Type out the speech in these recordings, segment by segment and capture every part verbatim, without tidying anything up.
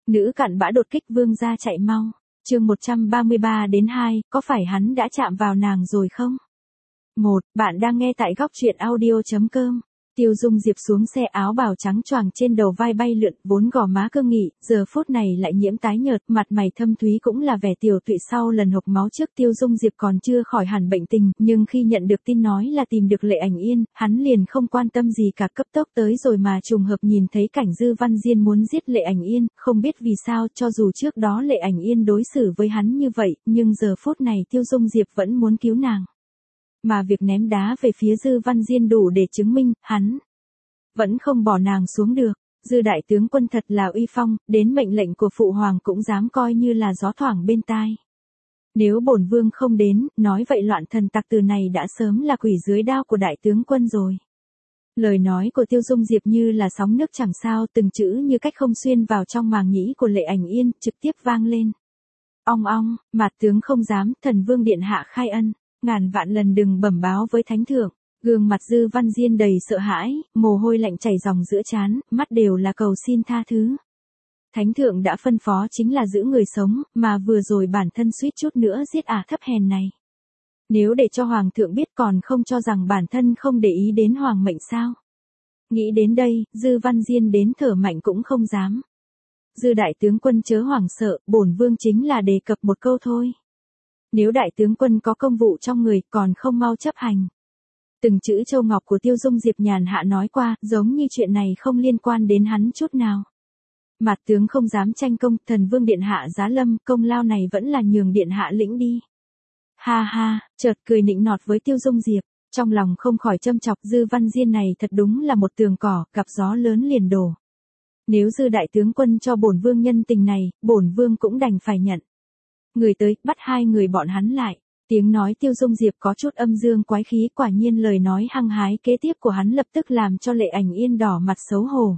Nữ cặn bã đột kích vương gia chạy mau. Chương một trăm ba mươi ba đến hai, có phải hắn đã chạm vào nàng rồi không? một. Bạn đang nghe tại góc truyện audio chấm com. Tiêu Dung Diệp xuống xe, áo bào trắng choàng trên đầu vai bay lượn, vốn gò má cương nghị, giờ phút này lại nhiễm tái nhợt, mặt mày thâm thúy cũng là vẻ tiều tụy sau lần hộc máu trước. Tiêu Dung Diệp còn chưa khỏi hẳn bệnh tình, nhưng khi nhận được tin nói là tìm được Lệ Ảnh Yên, hắn liền không quan tâm gì cả, cấp tốc tới rồi mà trùng hợp nhìn thấy cảnh Dư Văn Diên muốn giết Lệ Ảnh Yên, không biết vì sao, cho dù trước đó Lệ Ảnh Yên đối xử với hắn như vậy, nhưng giờ phút này Tiêu Dung Diệp vẫn muốn cứu nàng. Mà việc ném đá về phía Dư Văn Diên đủ để chứng minh, hắn vẫn không bỏ nàng xuống được. Dư đại tướng quân thật là uy phong, đến mệnh lệnh của phụ hoàng cũng dám coi như là gió thoảng bên tai. Nếu bổn vương không đến, nói vậy loạn thần tặc từ này đã sớm là quỷ dưới đao của đại tướng quân rồi. Lời nói của Tiêu Dung Diệp như là sóng nước chẳng sao, từng chữ như cách không xuyên vào trong màng nhĩ của Lệ Ảnh Yên, trực tiếp vang lên. Ong ong, mạt tướng không dám, thần vương điện hạ khai ân, ngàn vạn lần đừng bẩm báo với thánh thượng. Gương mặt Dư Văn Diên đầy sợ hãi, mồ hôi lạnh chảy ròng giữa trán, mắt đều là cầu xin tha thứ. Thánh thượng đã phân phó chính là giữ người sống, mà vừa rồi bản thân suýt chút nữa giết ả thấp hèn này. Nếu để cho hoàng thượng biết còn không cho rằng bản thân không để ý đến hoàng mệnh sao? Nghĩ đến đây, Dư Văn Diên đến thở mạnh cũng không dám. Dư đại tướng quân chớ hoảng sợ, bổn vương chính là đề cập một câu thôi. Nếu đại tướng quân có công vụ trong người còn không mau chấp hành. Từng chữ châu ngọc của Tiêu Dung Diệp nhàn hạ nói qua, giống như chuyện này không liên quan đến hắn chút nào. Mạt tướng không dám tranh công, thần vương điện hạ giá lâm, công lao này vẫn là nhường điện hạ lĩnh đi. Ha ha, chợt cười nịnh nọt với Tiêu Dung Diệp, trong lòng không khỏi châm chọc. Dư Văn Diên này thật đúng là một tường cỏ, gặp gió lớn liền đổ. Nếu Dư đại tướng quân cho bổn vương nhân tình này, bổn vương cũng đành phải nhận. Người tới, bắt hai người bọn hắn lại. Tiếng nói Tiêu Dung Diệp có chút âm dương quái khí, quả nhiên lời nói hăng hái kế tiếp của hắn lập tức làm cho Lệ Ảnh Yên đỏ mặt xấu hổ.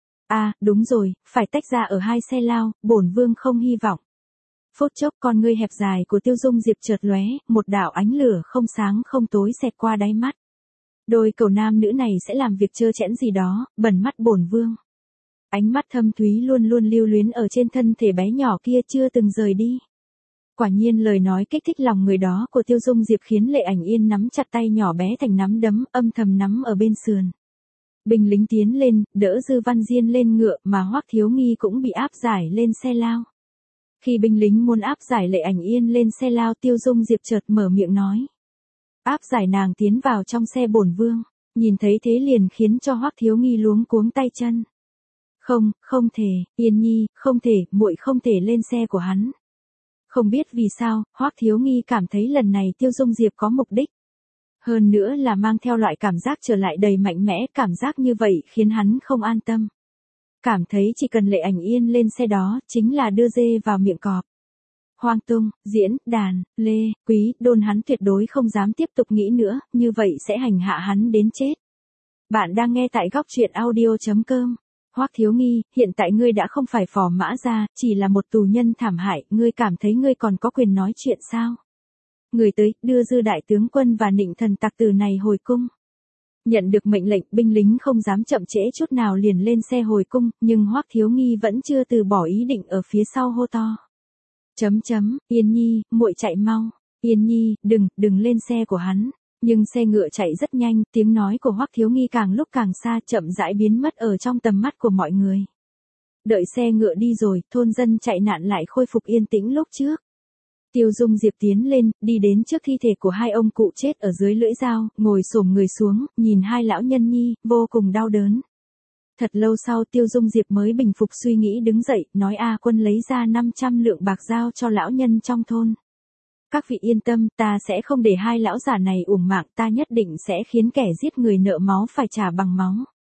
À, đúng rồi, phải tách ra ở hai xe lao, bổn vương không hy vọng. Phút chốc con ngươi hẹp dài của Tiêu Dung Diệp chợt lóe, một đạo ánh lửa không sáng không tối xẹt qua đáy mắt. Đôi cầu nam nữ này sẽ làm việc trơ trẽn gì đó, bẩn mắt bổn vương. Ánh mắt thâm thúy luôn luôn lưu luyến ở trên thân thể bé nhỏ kia chưa từng rời đi. Quả nhiên lời nói kích thích lòng người đó của Tiêu Dung Diệp khiến Lệ Ảnh Yên nắm chặt tay nhỏ bé thành nắm đấm, âm thầm nắm ở bên sườn. Binh lính tiến lên, đỡ Dư Văn Diên lên ngựa, mà Hoắc Thiếu Nghi cũng bị áp giải lên xe lao. Khi binh lính muốn áp giải Lệ Ảnh Yên lên xe lao, Tiêu Dung Diệp chợt mở miệng nói. Áp giải nàng tiến vào trong xe bổn vương. Nhìn thấy thế liền khiến cho Hoắc Thiếu Nghi luống cuống tay chân. Không, không thể, Yên Nhi, không thể, muội không thể lên xe của hắn. Không biết vì sao, Hoắc Thiếu Nghi cảm thấy lần này Tiêu Dung Diệp có mục đích. Hơn nữa là mang theo loại cảm giác trở lại đầy mạnh mẽ, cảm giác như vậy khiến hắn không an tâm. Cảm thấy chỉ cần Lệ Ảnh Yên lên xe đó, chính là đưa dê vào miệng cọp. Hoang Tung, Diễn, Đàn, Lê, Quý, Đôn hắn tuyệt đối không dám tiếp tục nghĩ nữa, như vậy sẽ hành hạ hắn đến chết. Bạn đang nghe tại góc truyện audio chấm com. Hoắc Thiếu Nghi, hiện tại ngươi đã không phải phò mã gia, chỉ là một tù nhân thảm hại, ngươi cảm thấy ngươi còn có quyền nói chuyện sao? Người tới, đưa Dư đại tướng quân và nịnh thần tặc tử này hồi cung. Nhận được mệnh lệnh, binh lính không dám chậm trễ chút nào liền lên xe hồi cung, nhưng Hoắc Thiếu Nghi vẫn chưa từ bỏ ý định, ở phía sau hô to. Chấm chấm, Yên Nhi, muội chạy mau. Yên Nhi, đừng, đừng lên xe của hắn. Nhưng xe ngựa chạy rất nhanh, tiếng nói của Hoắc Thiếu Nghi càng lúc càng xa, chậm rãi biến mất ở trong tầm mắt của mọi người. Đợi xe ngựa đi rồi, thôn dân chạy nạn lại khôi phục yên tĩnh lúc trước. Tiêu Dung Diệp tiến lên, đi đến trước thi thể của hai ông cụ chết ở dưới lưỡi dao, ngồi xổm người xuống, nhìn hai lão nhân nhi, vô cùng đau đớn. Thật lâu sau Tiêu Dung Diệp mới bình phục suy nghĩ đứng dậy, nói A Quân lấy ra năm trăm lượng bạc giao cho lão nhân trong thôn. Các vị yên tâm, ta sẽ không để hai lão già này uổng mạng, ta nhất định sẽ khiến kẻ giết người nợ máu phải trả bằng máu.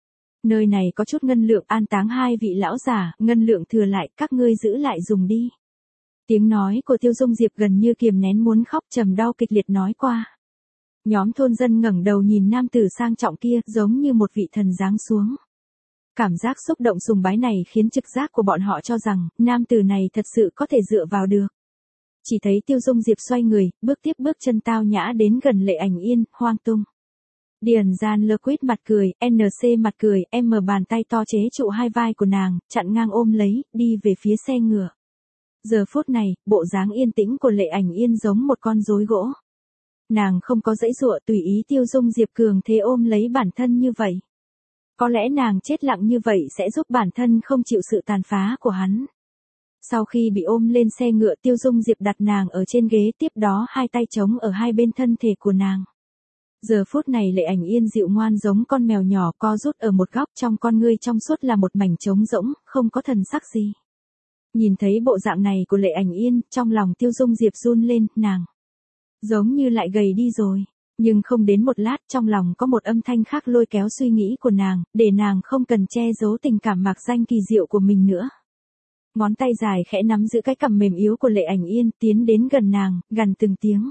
Nơi này có chút ngân lượng, an táng hai vị lão già, ngân lượng thừa lại, các ngươi giữ lại dùng đi. Tiếng nói của Tiêu Dung Diệp gần như kiềm nén muốn khóc, trầm đau kịch liệt nói qua. Nhóm thôn dân ngẩng đầu nhìn nam tử sang trọng kia, giống như một vị thần giáng xuống. Cảm giác xúc động sùng bái này khiến trực giác của bọn họ cho rằng, nam tử này thật sự có thể dựa vào được. Chỉ thấy Tiêu Dung Diệp xoay người, bước tiếp bước chân tao nhã đến gần Lệ Ảnh Yên, Hoang Tung. Điền Gian lơ quýt mặt cười, en xê mặt cười, em mở bàn tay to chế trụ hai vai của nàng, chặn ngang ôm lấy, đi về phía xe ngựa. Giờ phút này, bộ dáng yên tĩnh của Lệ Ảnh Yên giống một con rối gỗ. Nàng không có giãy giụa tùy ý Tiêu Dung Diệp cường thế ôm lấy bản thân như vậy. Có lẽ nàng chết lặng như vậy sẽ giúp bản thân không chịu sự tàn phá của hắn. Sau khi bị ôm lên xe ngựa, Tiêu Dung Diệp đặt nàng ở trên ghế, tiếp đó hai tay trống ở hai bên thân thể của nàng. Giờ phút này Lệ Ảnh Yên dịu ngoan giống con mèo nhỏ co rút ở một góc, trong con ngươi trong suốt là một mảnh trống rỗng, không có thần sắc gì. Nhìn thấy bộ dạng này của Lệ Ảnh Yên, trong lòng Tiêu Dung Diệp run lên, nàng giống như lại gầy đi rồi. Nhưng không đến một lát, trong lòng có một âm thanh khác lôi kéo suy nghĩ của nàng, để nàng không cần che giấu tình cảm mạc danh kỳ diệu của mình nữa. Ngón tay dài khẽ nắm giữ cái cằm mềm yếu của Lệ Ảnh Yên, tiến đến gần nàng, gằn từng tiếng.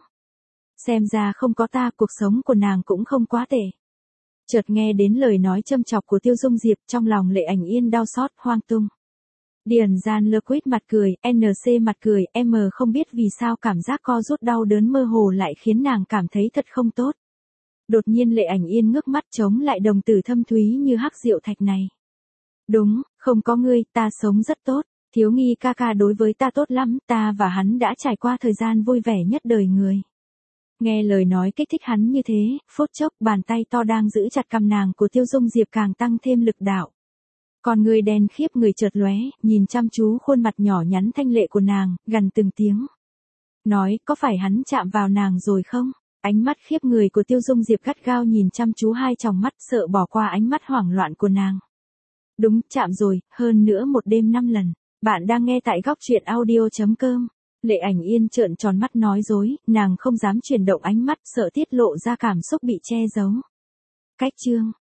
Xem ra không có ta, cuộc sống của nàng cũng không quá tệ. Chợt nghe đến lời nói châm chọc của Tiêu Dung Diệp, trong lòng Lệ Ảnh Yên đau xót, hoang tung. Điền Gian lơ quýt mặt cười, en xê mặt cười, em không biết vì sao cảm giác co rút đau đớn mơ hồ lại khiến nàng cảm thấy thật không tốt. Đột nhiên Lệ Ảnh Yên ngước mắt chống lại đồng tử thâm thúy như hắc diệu thạch này. Đúng, không có ngươi, ta sống rất tốt. Thiếu nghi ca ca đối với ta tốt lắm, ta và hắn đã trải qua thời gian vui vẻ nhất đời người. Nghe lời nói kích thích hắn như thế, phút chốc bàn tay to đang giữ chặt cằm nàng của Tiêu Dung Diệp càng tăng thêm lực đạo. Còn người đen khiếp người chợt lóe, nhìn chăm chú khuôn mặt nhỏ nhắn thanh lệ của nàng, gằn từng tiếng. Nói, có phải hắn chạm vào nàng rồi không? Ánh mắt khiếp người của Tiêu Dung Diệp gắt gao nhìn chăm chú hai tròng mắt, sợ bỏ qua ánh mắt hoảng loạn của nàng. Đúng, chạm rồi, hơn nữa một đêm năm lần. Bạn đang nghe tại góc truyện audio chấm com. Lệ Ảnh Yên trợn tròn mắt nói dối, nàng không dám chuyển động ánh mắt, sợ tiết lộ ra cảm xúc bị che giấu. Cách chương